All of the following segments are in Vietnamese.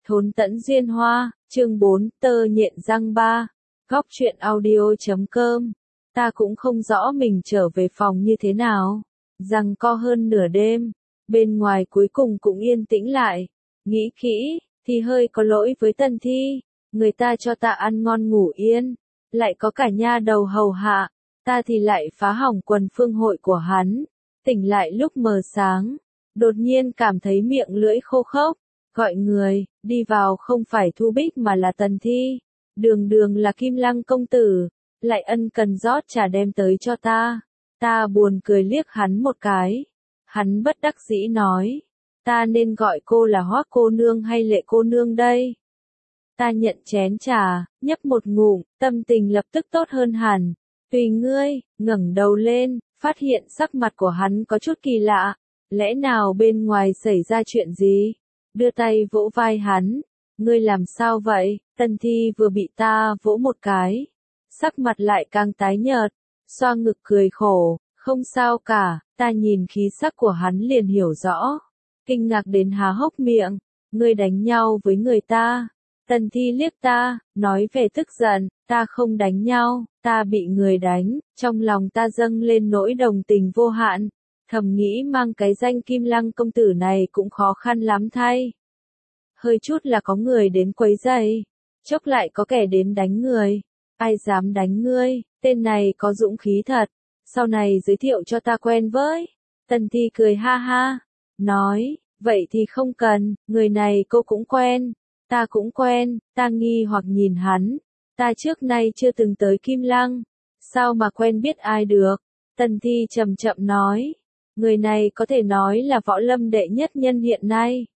Thốn tẫn duyên hoa, chương 4, tơ nhện răng ba. Góc truyện audio.com. Ta cũng không rõ mình trở về phòng như thế nào. Giằng co hơn nửa đêm, bên ngoài cuối cùng cũng yên tĩnh lại. Nghĩ kỹ, thì hơi có lỗi với Tần Thi. Người ta cho ta ăn ngon ngủ yên, lại có cả nha đầu hầu hạ, ta thì lại phá hỏng quần phương hội của hắn. Tỉnh lại lúc mờ sáng, đột nhiên cảm thấy miệng lưỡi khô khốc. Gọi người, đi vào không phải Thu Bích mà là Tần Thi. Đường đường là Kim Lăng công tử, lại ân cần rót trà đem tới cho ta. Ta buồn cười liếc hắn một cái. Hắn bất đắc dĩ nói, ta nên gọi cô là Hoác cô nương hay Lệ cô nương đây? Ta nhận chén trà, nhấp một ngụm, tâm tình lập tức tốt hơn hẳn. Tùy ngươi, ngẩng đầu lên, phát hiện sắc mặt của hắn có chút kỳ lạ. Lẽ nào bên ngoài xảy ra chuyện gì? Đưa tay vỗ vai hắn. Ngươi làm sao vậy? Tần Thi vừa bị ta vỗ một cái. Sắc mặt lại càng tái nhợt. Xoa ngực cười khổ. Không sao cả. Ta nhìn khí sắc của hắn liền hiểu rõ. Kinh ngạc đến há hốc miệng. Ngươi đánh nhau với người ta. Tần Thi liếc ta, nói vẻ tức giận. Ta không đánh nhau, ta bị người đánh. Trong lòng ta dâng lên nỗi đồng tình vô hạn. Thầm nghĩ mang cái danh Kim Lăng công tử này cũng khó khăn lắm thay. Hơi chút là có người đến quấy rầy, chốc lại có kẻ đến đánh người. Ai dám đánh ngươi, tên này có dũng khí thật. Sau này giới thiệu cho ta quen với. Tần Thi cười ha ha, nói, vậy thì không cần, người này cô cũng quen. Ta cũng quen, ta nghi hoặc nhìn hắn. Ta trước nay chưa từng tới Kim Lăng, sao mà quen biết ai được. Tần Thi chậm chậm nói. Người này có thể nói là võ lâm đệ nhất nhân hiện nay.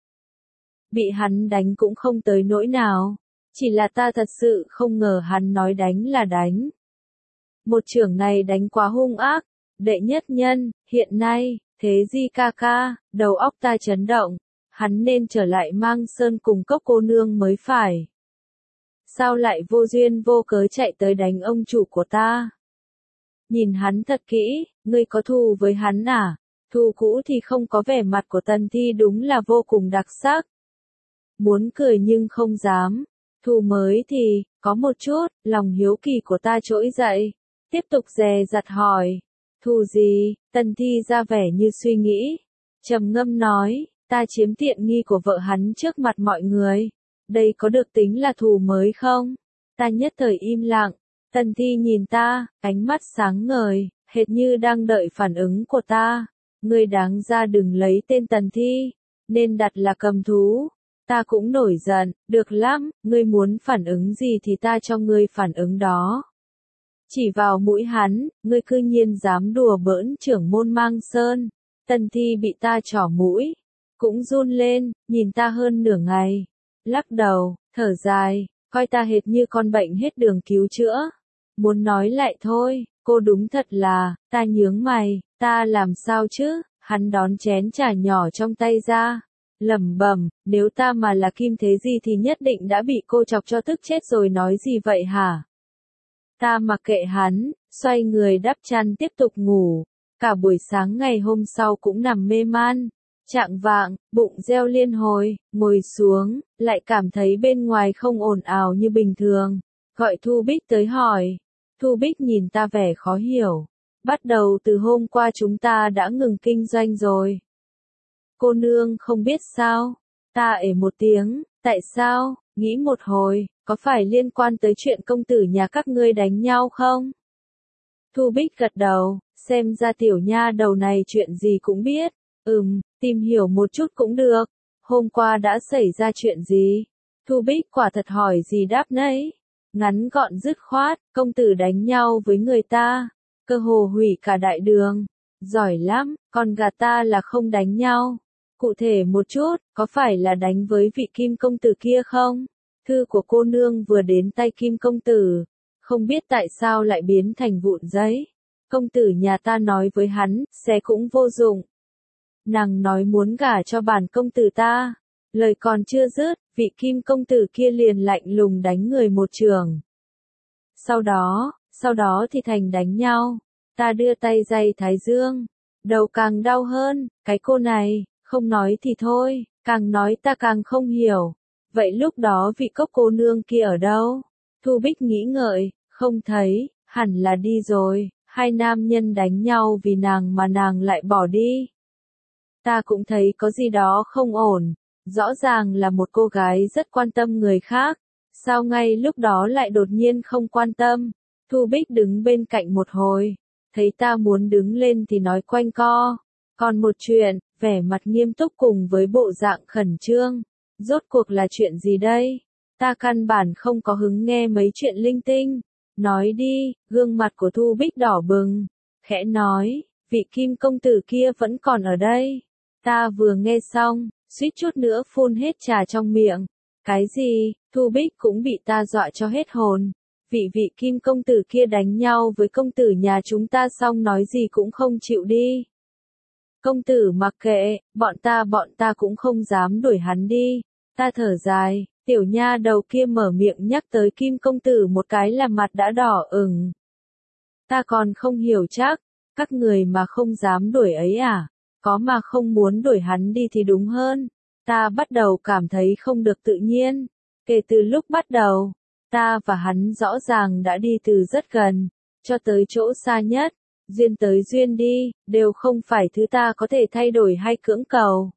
Bị hắn đánh cũng không tới nỗi nào. Chỉ là ta thật sự không ngờ hắn nói đánh là đánh. Một chưởng này đánh quá hung ác. Đệ nhất nhân, hiện nay, thế gì ca ca, đầu óc ta chấn động. Hắn nên trở lại Mang Sơn cùng Cốc cô nương mới phải. Sao lại vô duyên vô cớ chạy tới đánh ông chủ của ta? Nhìn hắn thật kỹ, ngươi có thù với hắn à? Thù cũ thì không có, vẻ mặt của Tần Thi đúng là vô cùng đặc sắc. Muốn cười nhưng không dám. Thù mới thì, có một chút, lòng hiếu kỳ của ta trỗi dậy. Tiếp tục dè dặt hỏi. Thù gì? Tần Thi ra vẻ như suy nghĩ. Trầm ngâm nói, ta chiếm tiện nghi của vợ hắn trước mặt mọi người. Đây có được tính là thù mới không? Ta nhất thời im lặng. Tần Thi nhìn ta, ánh mắt sáng ngời, hệt như đang đợi phản ứng của ta. Ngươi đáng ra đừng lấy tên Tần Thi, nên đặt là Cầm Thú. Ta cũng nổi giận, được lắm, ngươi muốn phản ứng gì thì ta cho ngươi phản ứng đó. Chỉ vào mũi hắn, ngươi cư nhiên dám đùa bỡn trưởng môn Mang Sơn. Tần Thi bị ta trỏ mũi, cũng run lên, nhìn ta hơn nửa ngày. Lắc đầu, thở dài, coi ta hệt như con bệnh hết đường cứu chữa. Muốn nói lại thôi, cô đúng thật là, ta nhướng mày, ta làm sao chứ? Hắn đón chén trà nhỏ trong tay ra, lẩm bẩm, nếu ta mà là Kim Thế Di thì nhất định đã bị cô chọc cho tức chết rồi, nói gì vậy hả? Ta mặc kệ hắn, xoay người đắp chăn tiếp tục ngủ. Cả buổi sáng ngày hôm sau cũng nằm mê man. Chạng vạng, bụng reo liên hồi, ngồi xuống, lại cảm thấy bên ngoài không ồn ào như bình thường. Gọi Thu Bích tới hỏi. Thu Bích nhìn ta vẻ khó hiểu. Bắt đầu từ hôm qua chúng ta đã ngừng kinh doanh rồi. Cô nương không biết sao? Ta ể một tiếng, tại sao? Nghĩ một hồi, có phải liên quan tới chuyện công tử nhà các ngươi đánh nhau không? Thu Bích gật đầu, xem ra tiểu nha đầu này chuyện gì cũng biết. Tìm hiểu một chút cũng được. Hôm qua đã xảy ra chuyện gì? Thu Bích quả thật hỏi gì đáp nấy. Ngắn gọn dứt khoát, công tử đánh nhau với người ta. Cơ hồ hủy cả đại đường. Giỏi lắm, còn gạt ta là không đánh nhau. Cụ thể một chút, có phải là đánh với vị Kim công tử kia không? Thư của cô nương vừa đến tay Kim công tử. Không biết tại sao lại biến thành vụn giấy. Công tử nhà ta nói với hắn, sẽ cũng vô dụng. Nàng nói muốn gả cho bản công tử ta. Lời còn chưa dứt, vị Kim công tử kia liền lạnh lùng đánh người một chưởng. Sau đó thì thành đánh nhau. Ta đưa tay giày thái dương. Đầu càng đau hơn, cái cô này, không nói thì thôi, càng nói ta càng không hiểu. Vậy lúc đó vị Cốc cô nương kia ở đâu? Thu Bích nghĩ ngợi, không thấy, hẳn là đi rồi, hai nam nhân đánh nhau vì nàng mà nàng lại bỏ đi. Ta cũng thấy có gì đó không ổn, rõ ràng là một cô gái rất quan tâm người khác, sao ngay lúc đó lại đột nhiên không quan tâm. Thu Bích đứng bên cạnh một hồi, thấy ta muốn đứng lên thì nói quanh co. Còn một chuyện, vẻ mặt nghiêm túc cùng với bộ dạng khẩn trương. Rốt cuộc là chuyện gì đây? Ta căn bản không có hứng nghe mấy chuyện linh tinh. Nói đi, gương mặt của Thu Bích đỏ bừng. Khẽ nói, vị Kim công tử kia vẫn còn ở đây. Ta vừa nghe xong, suýt chút nữa phun hết trà trong miệng. Cái gì? Thu Bích cũng bị ta dọa cho hết hồn. Vị Kim công tử kia đánh nhau với công tử nhà chúng ta xong nói gì cũng không chịu đi. Công tử mặc kệ, bọn ta cũng không dám đuổi hắn đi. Ta thở dài, tiểu nha đầu kia mở miệng nhắc tới Kim công tử một cái là mặt đã đỏ ửng. Ta còn không hiểu chắc, các người mà không dám đuổi ấy à? Có mà không muốn đuổi hắn đi thì đúng hơn. Ta bắt đầu cảm thấy không được tự nhiên. Kể từ lúc bắt đầu, ta và hắn rõ ràng đã đi từ rất gần, cho tới chỗ xa nhất. Duyên tới duyên đi, đều không phải thứ ta có thể thay đổi hay cưỡng cầu.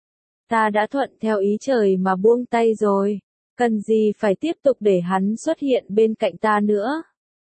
Ta đã thuận theo ý trời mà buông tay rồi, cần gì phải tiếp tục để hắn xuất hiện bên cạnh ta nữa.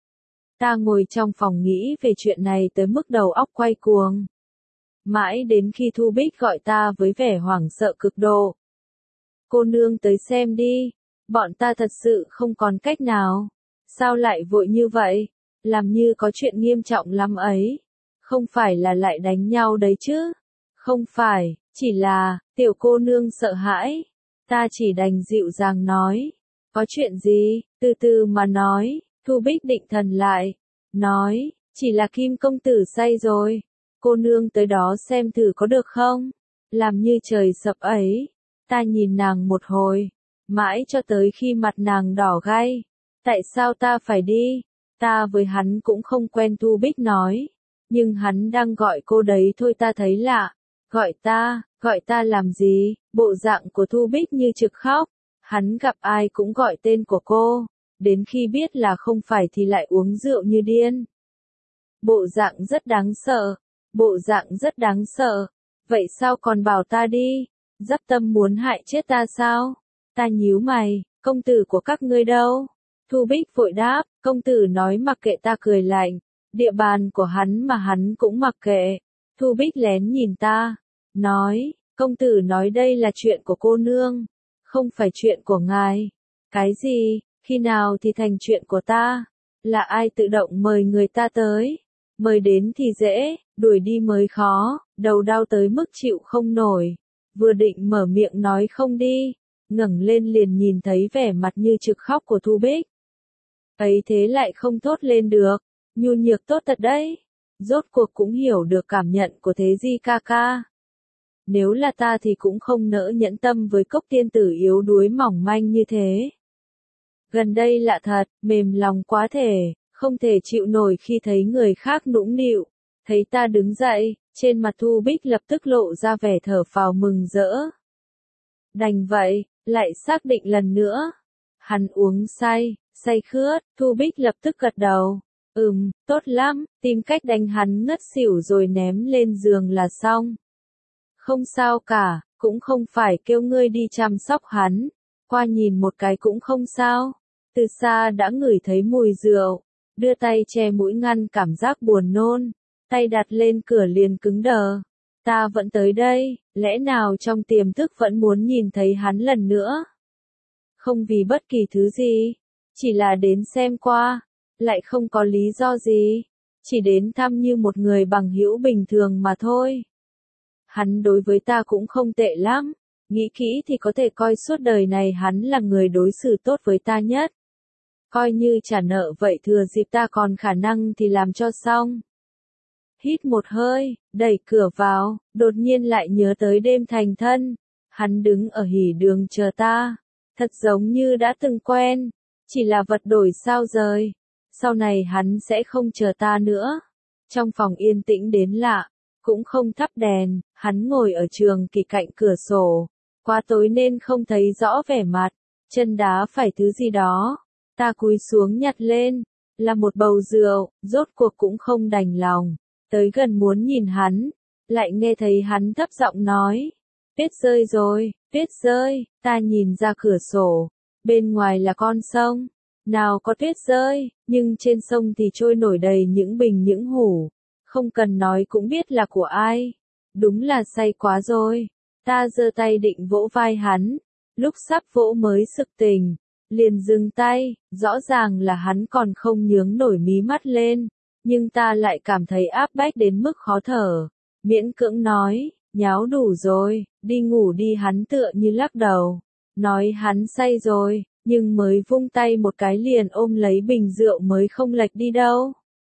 Ta ngồi trong phòng nghĩ về chuyện này tới mức đầu óc quay cuồng. Mãi đến khi Thu Bích gọi ta với vẻ hoảng sợ cực độ. Cô nương tới xem đi, bọn ta thật sự không còn cách nào. Sao lại vội như vậy? Làm như có chuyện nghiêm trọng lắm ấy. Không phải là lại đánh nhau đấy chứ? Không phải, chỉ là, tiểu cô nương sợ hãi. Ta chỉ đành dịu dàng nói. Có chuyện gì? Từ từ mà nói. Thu Bích định thần lại. Nói, chỉ là Kim công tử say rồi. Cô nương tới đó xem thử có được không? Làm như trời sập ấy. Ta nhìn nàng một hồi. Mãi cho tới khi mặt nàng đỏ gay. Tại sao ta phải đi? Ta với hắn cũng không quen. Thu Bích nói. Nhưng hắn đang gọi cô đấy thôi, ta thấy lạ. Gọi ta làm gì? Bộ dạng của Thu Bích như trực khóc. Hắn gặp ai cũng gọi tên của cô. Đến khi biết là không phải thì lại uống rượu như điên. Bộ dạng rất đáng sợ. Vậy sao còn bảo ta đi? Dắp tâm muốn hại chết ta sao? Ta nhíu mày, công tử của các ngươi đâu? Thu Bích vội đáp, công tử nói mặc kệ. Ta cười lạnh, địa bàn của hắn mà hắn cũng mặc kệ. Thu Bích lén nhìn ta, nói, công tử nói đây là chuyện của cô nương, không phải chuyện của ngài. Cái gì, khi nào thì thành chuyện của ta? Là ai tự động mời người ta tới? Mời đến thì dễ, đuổi đi mới khó, đầu đau tới mức chịu không nổi. Vừa định mở miệng nói không đi, ngẩng lên liền nhìn thấy vẻ mặt như trực khóc của Thu Bích. Ấy thế lại không thốt lên được, nhu nhược tốt thật đấy. Rốt cuộc cũng hiểu được cảm nhận của Thế Di ca ca. Nếu là ta thì cũng không nỡ nhẫn tâm với Cốc tiên tử yếu đuối mỏng manh như thế. Gần đây lạ thật, mềm lòng quá thể, không thể chịu nổi khi thấy người khác nũng nịu. Thấy ta đứng dậy, trên mặt Thu Bích lập tức lộ ra vẻ thở phào mừng rỡ. Đành vậy, lại xác định lần nữa. Hắn uống say khướt. Thu Bích lập tức gật đầu. Tốt lắm, tìm cách đánh hắn ngất xỉu rồi ném lên giường là xong. Không sao cả, cũng không phải kêu ngươi đi chăm sóc hắn. Qua nhìn một cái cũng không sao. Từ xa đã ngửi thấy mùi rượu. Đưa tay che mũi ngăn cảm giác buồn nôn. Tay đặt lên cửa liền cứng đờ. Ta vẫn tới đây, lẽ nào trong tiềm thức vẫn muốn nhìn thấy hắn lần nữa? Không vì bất kỳ thứ gì, chỉ là đến xem qua, lại không có lý do gì, chỉ đến thăm như một người bằng hữu bình thường mà thôi. Hắn đối với ta cũng không tệ lắm, nghĩ kỹ thì có thể coi suốt đời này hắn là người đối xử tốt với ta nhất. Coi như trả nợ vậy, thừa dịp ta còn khả năng thì làm cho xong. Hít một hơi, đẩy cửa vào, đột nhiên lại nhớ tới đêm thành thân. Hắn đứng ở hỉ đường chờ ta, thật giống như đã từng quen, chỉ là vật đổi sao rời. Sau này hắn sẽ không chờ ta nữa. Trong phòng yên tĩnh đến lạ, cũng không thắp đèn, hắn ngồi ở trường kỷ cạnh cửa sổ, quá tối nên không thấy rõ vẻ mặt, chân đá phải thứ gì đó. Ta cúi xuống nhặt lên, là một bầu rượu, rốt cuộc cũng không đành lòng. Tới gần muốn nhìn hắn, lại nghe thấy hắn thấp giọng nói. Tuyết rơi rồi, tuyết rơi, ta nhìn ra cửa sổ, bên ngoài là con sông. Nào có tuyết rơi, nhưng trên sông thì trôi nổi đầy những bình những hủ. Không cần nói cũng biết là của ai. Đúng là say quá rồi. Ta giơ tay định vỗ vai hắn. Lúc sắp vỗ mới sực tỉnh. Liền dừng tay, rõ ràng là hắn còn không nhướng nổi mí mắt lên. Nhưng ta lại cảm thấy áp bách đến mức khó thở. Miễn cưỡng nói, nháo đủ rồi, đi ngủ đi, hắn tựa như lắc đầu. Nói hắn say rồi, nhưng mới vung tay một cái liền ôm lấy bình rượu mới không lệch đi đâu.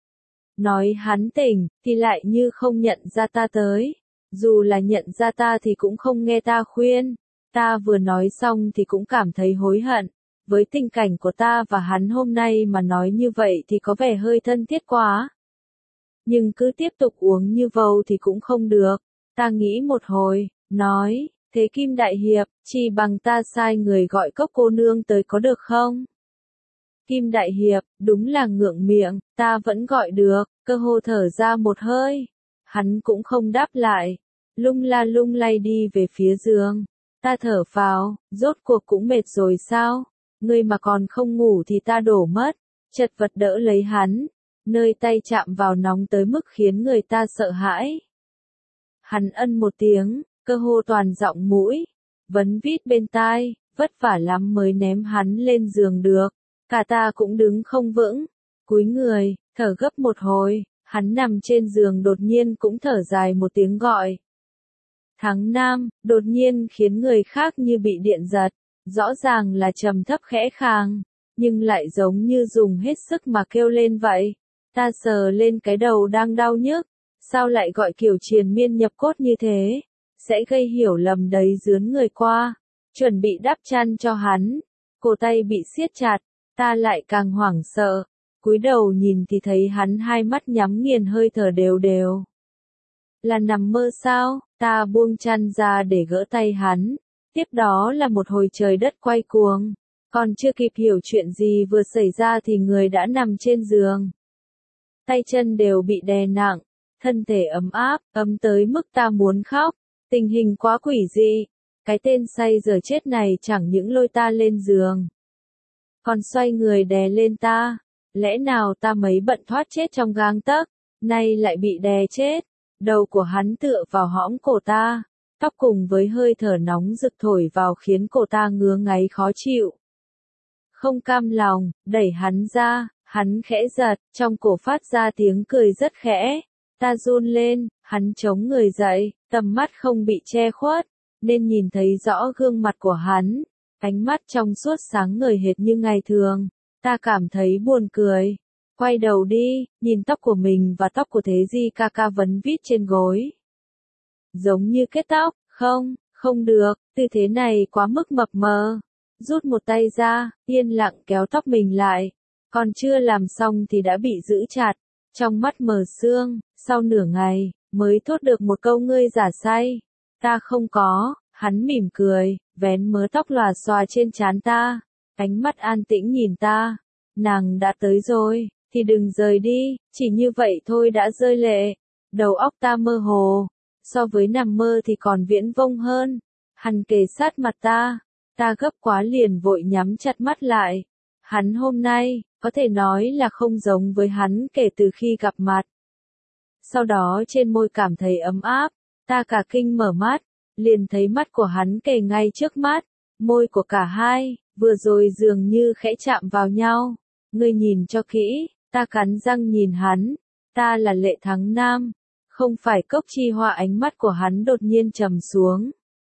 Nói hắn tỉnh, thì lại như không nhận ra ta tới. Dù là nhận ra ta thì cũng không nghe ta khuyên. Ta vừa nói xong thì cũng cảm thấy hối hận. Với tình cảnh của ta và hắn hôm nay mà nói như vậy thì có vẻ hơi thân thiết quá. Nhưng cứ tiếp tục uống như vầu thì cũng không được. Ta nghĩ một hồi, nói, thế Kim Đại Hiệp, chỉ bằng ta sai người gọi Cốc cô nương tới có được không? Kim Đại Hiệp, đúng là ngượng miệng, ta vẫn gọi được, cơ hồ thở ra một hơi. Hắn cũng không đáp lại, lung la lung lay đi về phía giường. Ta thở phào, rốt cuộc cũng mệt rồi sao? Ngươi mà còn không ngủ thì ta đổ mất. Chật vật đỡ lấy hắn, nơi tay chạm vào nóng tới mức khiến người ta sợ hãi. Hắn ân một tiếng, cơ hồ toàn giọng mũi, vấn vít bên tai, vất vả lắm mới ném hắn lên giường được. Cả ta cũng đứng không vững, cúi người, thở gấp một hồi, hắn nằm trên giường đột nhiên cũng thở dài một tiếng gọi. Thắng Nam, đột nhiên khiến người khác như bị điện giật, rõ ràng là trầm thấp khẽ khàng, nhưng lại giống như dùng hết sức mà kêu lên vậy. Ta sờ lên cái đầu đang đau nhức, sao lại gọi kiểu triền miên nhập cốt như thế, sẽ gây hiểu lầm đấy dướn người qua, chuẩn bị đắp chăn cho hắn, cổ tay bị siết chặt, ta lại càng hoảng sợ, cúi đầu nhìn thì thấy hắn hai mắt nhắm nghiền hơi thở đều đều. Là nằm mơ sao? Ta buông chăn ra để gỡ tay hắn, tiếp đó là một hồi trời đất quay cuồng, còn chưa kịp hiểu chuyện gì vừa xảy ra thì người đã nằm trên giường. Tay chân đều bị đè nặng, thân thể ấm áp, ấm tới mức ta muốn khóc, tình hình quá quỷ dị, cái tên say giờ chết này chẳng những lôi ta lên giường, còn xoay người đè lên ta, lẽ nào ta mấy bận thoát chết trong gang tấc, nay lại bị đè chết. Đầu của hắn tựa vào hõm cổ ta, tóc cùng với hơi thở nóng rực thổi vào khiến cổ ta ngứa ngáy khó chịu. Không cam lòng, đẩy hắn ra, hắn khẽ giật, trong cổ phát ra tiếng cười rất khẽ. Ta run lên, hắn chống người dậy, tầm mắt không bị che khuất, nên nhìn thấy rõ gương mặt của hắn, ánh mắt trong suốt sáng ngời hệt như ngày thường. Ta cảm thấy buồn cười. Quay đầu đi, nhìn tóc của mình và tóc của Thế Di ca ca vấn vít trên gối. Giống như kết tóc, không được, tư thế này quá mức mập mờ. Rút một tay ra, yên lặng kéo tóc mình lại. Còn chưa làm xong thì đã bị giữ chặt, trong mắt mờ sương, sau nửa ngày, mới thốt được một câu ngươi giả say. Ta không có, hắn mỉm cười, vén mớ tóc lòa xòa trên trán ta. Ánh mắt an tĩnh nhìn ta, nàng đã tới rồi. Thì đừng rời đi, chỉ như vậy thôi đã rơi lệ. Đầu óc ta mơ hồ, so với nằm mơ thì còn viễn vông hơn. Hắn kề sát mặt ta gấp quá liền vội nhắm chặt mắt lại. Hắn hôm nay, có thể nói là không giống với hắn kể từ khi gặp mặt. Sau đó trên môi cảm thấy ấm áp, ta cả kinh mở mắt, liền thấy mắt của hắn kề ngay trước mắt, môi của cả hai, vừa rồi dường như khẽ chạm vào nhau. Ngươi nhìn cho kỹ. Ta cắn răng nhìn hắn, ta là Lệ Thắng Nam, không phải Cốc Chi Hoa. Ánh mắt của hắn đột nhiên trầm xuống.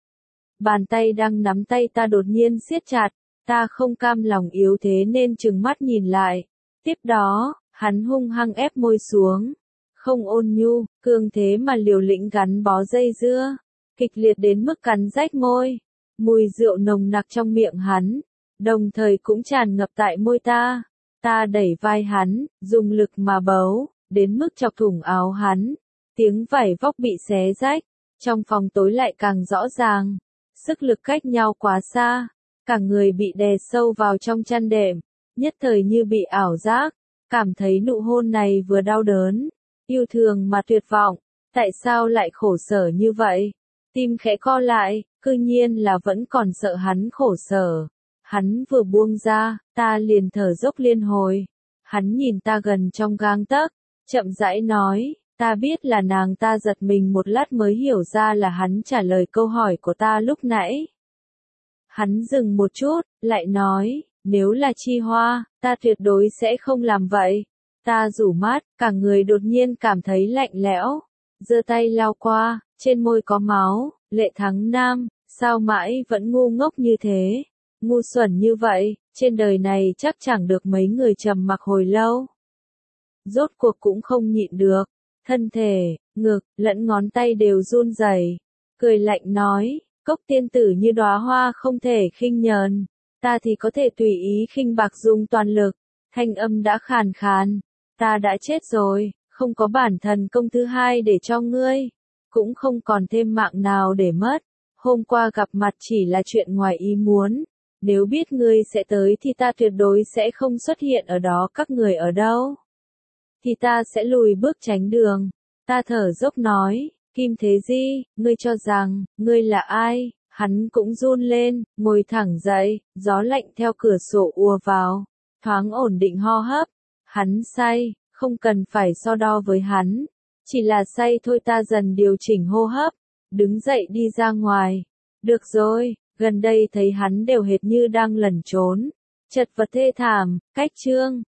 Bàn tay đang nắm tay ta đột nhiên siết chặt, ta không cam lòng yếu thế nên trừng mắt nhìn lại. Tiếp đó, hắn hung hăng ép môi xuống, không ôn nhu, cường thế mà liều lĩnh gắn bó dây dưa, kịch liệt đến mức cắn rách môi. Mùi rượu nồng nặc trong miệng hắn, đồng thời cũng tràn ngập tại môi ta. Ta đẩy vai hắn, dùng lực mà bấu, đến mức chọc thủng áo hắn. Tiếng vải vóc bị xé rách, trong phòng tối lại càng rõ ràng. sức lực cách nhau quá xa, cả người bị đè sâu vào trong chăn đệm, nhất thời như bị ảo giác, cảm thấy nụ hôn này vừa đau đớn, yêu thương mà tuyệt vọng, tại sao lại khổ sở như vậy? Tim khẽ co lại, cư nhiên là vẫn còn sợ hắn khổ sở. Hắn vừa buông ra, ta liền thở dốc liên hồi. Hắn nhìn ta gần trong gang tấc, chậm rãi nói, ta biết là nàng. Ta giật mình một lát mới hiểu ra là hắn trả lời câu hỏi của ta lúc nãy. Hắn dừng một chút, lại nói, nếu là Chi Hoa, ta tuyệt đối sẽ không làm vậy. Ta rủ mắt, cả người đột nhiên cảm thấy lạnh lẽo, giơ tay lau qua, trên môi có máu, Lệ Thắng Nam, sao mãi vẫn ngu ngốc như thế? Ngu xuẩn như vậy, trên đời này chắc chẳng được mấy người trầm mặc hồi lâu. Rốt cuộc cũng không nhịn được, thân thể, ngực, lẫn ngón tay đều run rẩy, cười lạnh nói, Cốc tiên tử như đóa hoa không thể khinh nhờn, ta thì có thể tùy ý khinh bạc dùng toàn lực. Thanh âm đã khàn khàn, ta đã chết rồi, không có bản thần công thứ hai để cho ngươi, cũng không còn thêm mạng nào để mất. Hôm qua gặp mặt chỉ là chuyện ngoài ý muốn, nếu biết ngươi sẽ tới thì ta tuyệt đối sẽ không xuất hiện ở đó. Các người ở đâu? Thì ta sẽ lùi bước tránh đường. Ta thở dốc nói, Kim Thế Di, ngươi cho rằng, ngươi là ai? Hắn cũng run lên, ngồi thẳng dậy, gió lạnh theo cửa sổ ùa vào, thoáng ổn định hô hấp. Hắn say, không cần phải so đo với hắn, chỉ là say thôi. Ta dần điều chỉnh hô hấp, đứng dậy đi ra ngoài. Được rồi, gần đây thấy hắn đều hệt như đang lẩn trốn, chật vật thê thảm. Cách chương